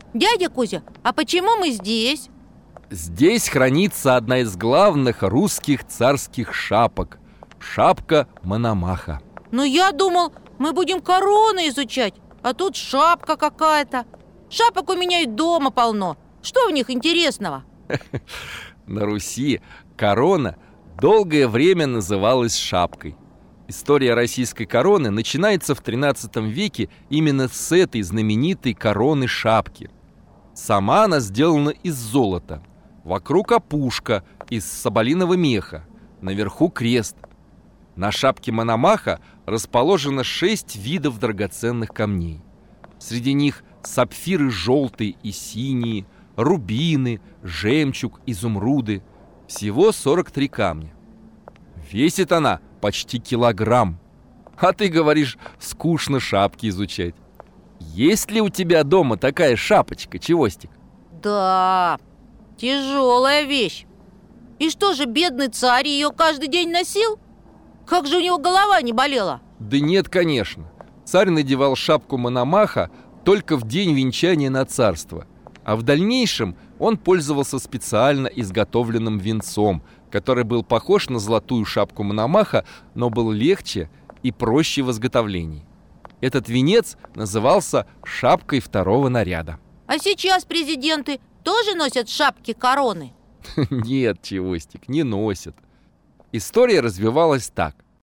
Дядя Кузя, а почему мы здесь? Здесь хранится одна из главных русских царских шапок – шапка Мономаха. Ну я думал, мы будем короны изучать, а тут шапка какая-то. Шапок у меня и дома полно. Что в них интересного? На Руси корона долгое время называлась шапкой. История российской короны начинается в XIII веке именно с этой знаменитой короны-шапки. Сама она сделана из золота. Вокруг опушка из соболиного меха. Наверху крест. На шапке Мономаха расположено 6 видов драгоценных камней. Среди них сапфиры желтые и синие, рубины, жемчуг, изумруды. Всего 43 камня. Весит она почти килограмм. А ты говоришь, скучно шапки изучать. Есть ли у тебя дома такая шапочка, Чевостик? Да, тяжелая вещь. И что же, бедный царь ее каждый день носил? Как же у него голова не болела? Да нет, конечно. Царь надевал шапку Мономаха только в день венчания на царство. А в дальнейшем он пользовался специально изготовленным венцом, который был похож на золотую шапку Мономаха, но был легче и проще в изготовлении. Этот венец назывался шапкой второго наряда. А сейчас президенты тоже носят шапки-короны? Нет, Чевостик, не носят. История развивалась так.